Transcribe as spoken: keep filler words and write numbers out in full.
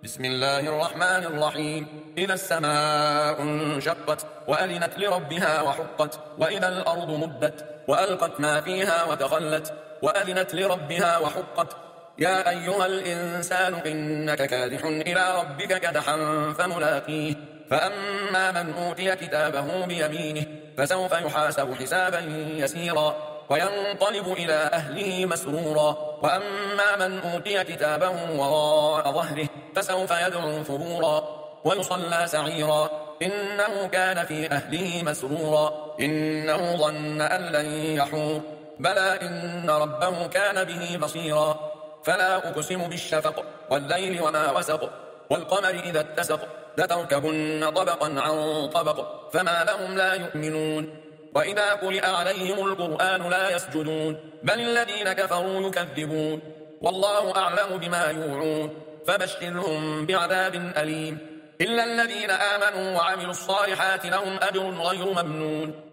بسم الله الرحمن الرحيم. إذا السماء انشقت وأذنت لربها وحقت، وإذا الأرض مدت وألقت ما فيها وتخلت وأذنت لربها وحقت. يا أيها الإنسان إنك كادح إلى ربك كدحا فملاقيه. فأما من أوتي كتابه بيمينه فسوف يحاسب حسابا يسيرا وينقلب إلى أهله مسرورا. وأما من أوتي كتابه وراء ظهره فسوف يدعو ثبورا ويصلى سعيرا إنه كان في أهله مسرورا إنه ظن أن لن يحور بلى إن ربه كان به بصيرا. فلا أقسم بالشفق والليل وما وسق والقمر إذا اتسق لتركبن طبقا عن طبق فما لهم لا يؤمنون. وإذا قرئ عليهم القرآن لا يسجدون بل الذين كفروا يكذبون. والله أعلم بما يوعون فبشرهم بعذاب أليم إلا الذين آمنوا وعملوا الصالحات لهم أجر غير ممنون.